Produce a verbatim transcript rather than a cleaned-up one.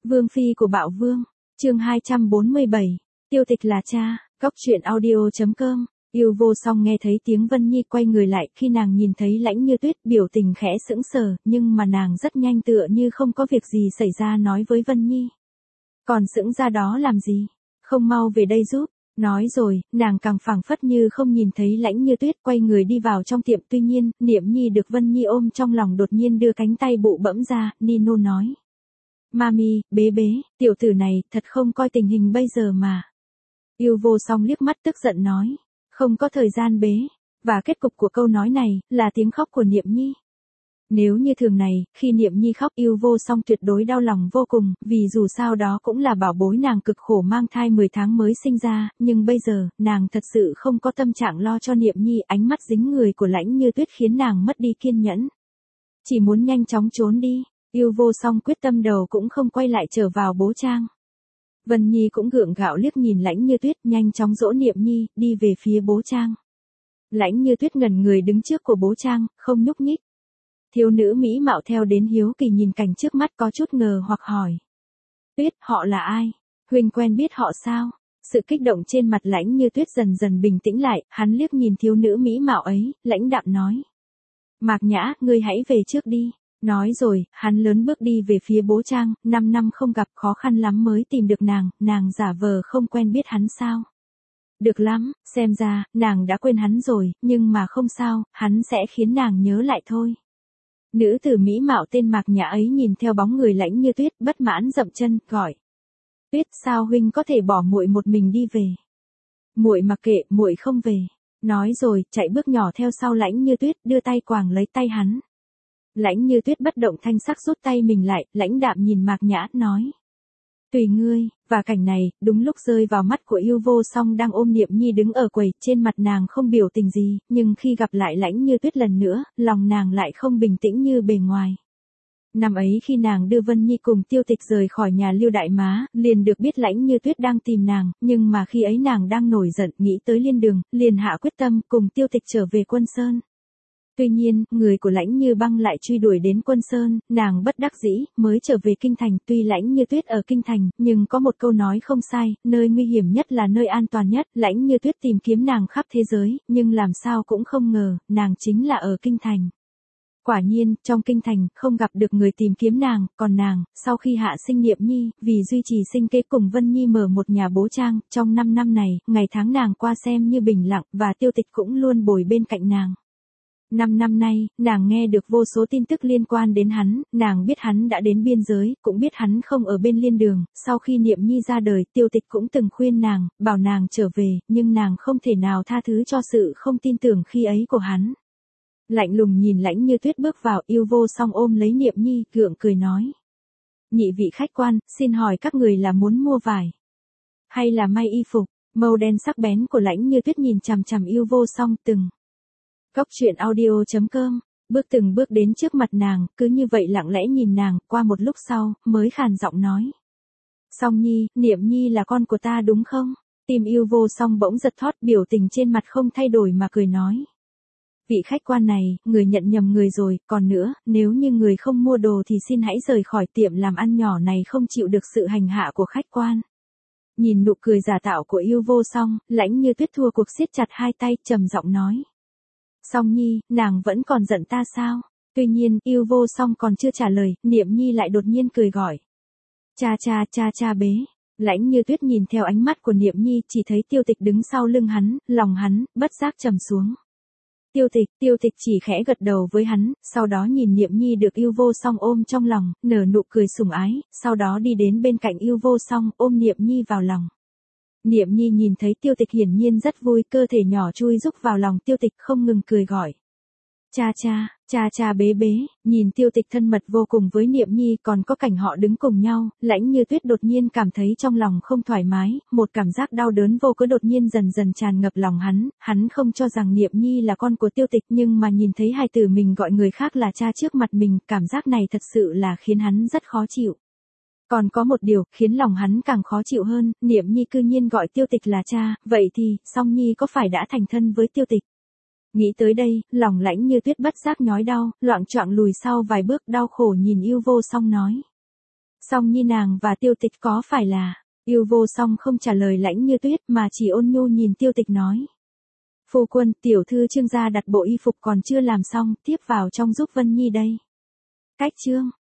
Vương phi của Bạo Vương, chương hai trăm bốn mươi bảy, tiêu tịch là cha, góc truyện audio chấm com. Yêu vô song nghe thấy tiếng Vân Nhi quay người lại, khi nàng nhìn thấy Lãnh Như Tuyết biểu tình khẽ sững sờ, nhưng mà nàng rất nhanh tựa như không có việc gì xảy ra nói với Vân Nhi. Còn sững ra đó làm gì? Không mau về đây giúp. Nói rồi, nàng càng phảng phất như không nhìn thấy Lãnh Như Tuyết quay người đi vào trong tiệm. Tuy nhiên, Niệm Nhi được Vân Nhi ôm trong lòng đột nhiên đưa cánh tay bụ bẫm ra, Nino nói. Mami, bế bế, tiểu tử này thật không coi tình hình bây giờ mà. Yêu vô song liếc mắt tức giận nói. Không có thời gian bế. Và kết cục của câu nói này là tiếng khóc của Niệm Nhi. Nếu như thường này, khi Niệm Nhi khóc Yêu vô song tuyệt đối đau lòng vô cùng, vì dù sao đó cũng là bảo bối nàng cực khổ mang thai mười tháng mới sinh ra, nhưng bây giờ, nàng thật sự không có tâm trạng lo cho Niệm Nhi. Ánh mắt dính người của Lãnh Như Tuyết khiến nàng mất đi kiên nhẫn. Chỉ muốn nhanh chóng trốn đi, Yêu vô song quyết tâm đầu cũng không quay lại trở vào bố trang. Vân Nhi cũng gượng gạo liếc nhìn Lãnh Như Tuyết, nhanh chóng dỗ Niệm Nhi, đi về phía bố trang. Lãnh Như Tuyết ngẩn người đứng trước của bố trang, không nhúc nhích. Thiếu nữ mỹ mạo theo đến hiếu kỳ nhìn cảnh trước mắt có chút ngờ hoặc hỏi. Tuyết, họ là ai? Huynh quen biết họ sao? Sự kích động trên mặt Lãnh Như Tuyết dần dần bình tĩnh lại, hắn liếc nhìn thiếu nữ mỹ mạo ấy, lãnh đạm nói. Mạc Nhã, ngươi hãy về trước đi. Nói rồi, hắn lớn bước đi về phía bố trang, năm năm không gặp khó khăn lắm mới tìm được nàng, nàng giả vờ không quen biết hắn sao? Được lắm, xem ra, nàng đã quên hắn rồi, nhưng mà không sao, hắn sẽ khiến nàng nhớ lại thôi. Nữ tử mỹ mạo tên Mạc Nhã ấy nhìn theo bóng người Lãnh Như Tuyết, bất mãn dậm chân, gọi. Tuyết, sao huynh có thể bỏ muội một mình đi về? Muội mặc kệ, muội không về. Nói rồi, chạy bước nhỏ theo sau Lãnh Như Tuyết, đưa tay quàng lấy tay hắn. Lãnh Như Tuyết bất động thanh sắc rút tay mình lại, lãnh đạm nhìn Mạc Nhã, nói. Tùy ngươi. Và cảnh này, đúng lúc rơi vào mắt của Yêu vô song đang ôm Niệm Nhi đứng ở quầy, trên mặt nàng không biểu tình gì, nhưng khi gặp lại Lãnh Như Tuyết lần nữa, lòng nàng lại không bình tĩnh như bề ngoài. Năm ấy khi nàng đưa Vân Nhi cùng Tiêu Tịch rời khỏi nhà Lưu Đại Má, liền được biết Lãnh Như Tuyết đang tìm nàng, nhưng mà khi ấy nàng đang nổi giận, nghĩ tới Liên Đường, liền hạ quyết tâm cùng Tiêu Tịch trở về Quân Sơn. Tuy nhiên, người của Lãnh Như Băng lại truy đuổi đến Quân Sơn, nàng bất đắc dĩ, mới trở về Kinh Thành. Tuy Lãnh Như Tuyết ở Kinh Thành, nhưng có một câu nói không sai, nơi nguy hiểm nhất là nơi an toàn nhất. Lãnh Như Tuyết tìm kiếm nàng khắp thế giới, nhưng làm sao cũng không ngờ, nàng chính là ở Kinh Thành. Quả nhiên, trong Kinh Thành, không gặp được người tìm kiếm nàng, còn nàng, sau khi hạ sinh Niệm Nhi, vì duy trì sinh kế cùng Vân Nhi mở một nhà bố trang, trong năm năm này, ngày tháng nàng qua xem như bình lặng, và Tiêu Tịch cũng luôn bồi bên cạnh nàng. Năm năm nay, nàng nghe được vô số tin tức liên quan đến hắn, nàng biết hắn đã đến biên giới, cũng biết hắn không ở bên Liên Đường. Sau khi Niệm Nhi ra đời, Tiêu Tịch cũng từng khuyên nàng, bảo nàng trở về, nhưng nàng không thể nào tha thứ cho sự không tin tưởng khi ấy của hắn. Lạnh lùng nhìn Lãnh Như Tuyết bước vào, Yêu vô song ôm lấy Niệm Nhi, gượng cười nói. Nhị vị khách quan, xin hỏi các người là muốn mua vải, hay là may y phục? Màu đen sắc bén của Lãnh Như Tuyết nhìn chằm chằm Yêu vô song, từng. Góc truyện audio chấm com, bước từng bước đến trước mặt nàng, cứ như vậy lặng lẽ nhìn nàng, qua một lúc sau, mới khàn giọng nói. Song Nhi, Niệm Nhi là con của ta đúng không? Tim Yêu vô song bỗng giật thót, biểu tình trên mặt không thay đổi mà cười nói. Vị khách quan này, người nhận nhầm người rồi, còn nữa, nếu như người không mua đồ thì xin hãy rời khỏi tiệm làm ăn nhỏ này, không chịu được sự hành hạ của khách quan. Nhìn nụ cười giả tạo của Yêu vô song, Lãnh Như Tuyết thua cuộc siết chặt hai tay, trầm giọng nói. Song Nhi, nàng vẫn còn giận ta sao? Tuy nhiên, Yêu vô song còn chưa trả lời, Niệm Nhi lại đột nhiên cười gọi. Cha cha cha cha bế. Lãnh Như Tuyết nhìn theo ánh mắt của Niệm Nhi, chỉ thấy Tiêu Tịch đứng sau lưng hắn, lòng hắn, bất giác trầm xuống. Tiêu Tịch, Tiêu Tịch chỉ khẽ gật đầu với hắn, sau đó nhìn Niệm Nhi được Yêu vô song ôm trong lòng, nở nụ cười sủng ái, sau đó đi đến bên cạnh Yêu vô song, ôm Niệm Nhi vào lòng. Niệm Nhi nhìn thấy Tiêu Tịch hiển nhiên rất vui, cơ thể nhỏ chui rúc vào lòng Tiêu Tịch, không ngừng cười gọi. Cha cha, cha cha bế bế. Nhìn Tiêu Tịch thân mật vô cùng với Niệm Nhi, còn có cảnh họ đứng cùng nhau, Lãnh Như Tuyết đột nhiên cảm thấy trong lòng không thoải mái, một cảm giác đau đớn vô cớ đột nhiên dần dần tràn ngập lòng hắn. Hắn không cho rằng Niệm Nhi là con của Tiêu Tịch, nhưng mà nhìn thấy hài tử mình gọi người khác là cha trước mặt mình, cảm giác này thật sự là khiến hắn rất khó chịu. Còn có một điều, khiến lòng hắn càng khó chịu hơn, Niệm Nhi cư nhiên gọi Tiêu Tịch là cha, vậy thì, Song Nhi có phải đã thành thân với Tiêu Tịch? Nghĩ tới đây, lòng Lãnh Như Tuyết bất giác nhói đau, loạng choạng lùi sau vài bước, đau khổ nhìn Yêu vô song nói. Song Nhi nàng và Tiêu Tịch có phải là, Yêu Vô Song không trả lời Lãnh Như Tuyết mà chỉ ôn nhu nhìn Tiêu Tịch nói. Phu quân, tiểu thư Trương gia đặt bộ y phục còn chưa làm xong, tiếp vào trong giúp Vân Nhi đây. Cách Trương,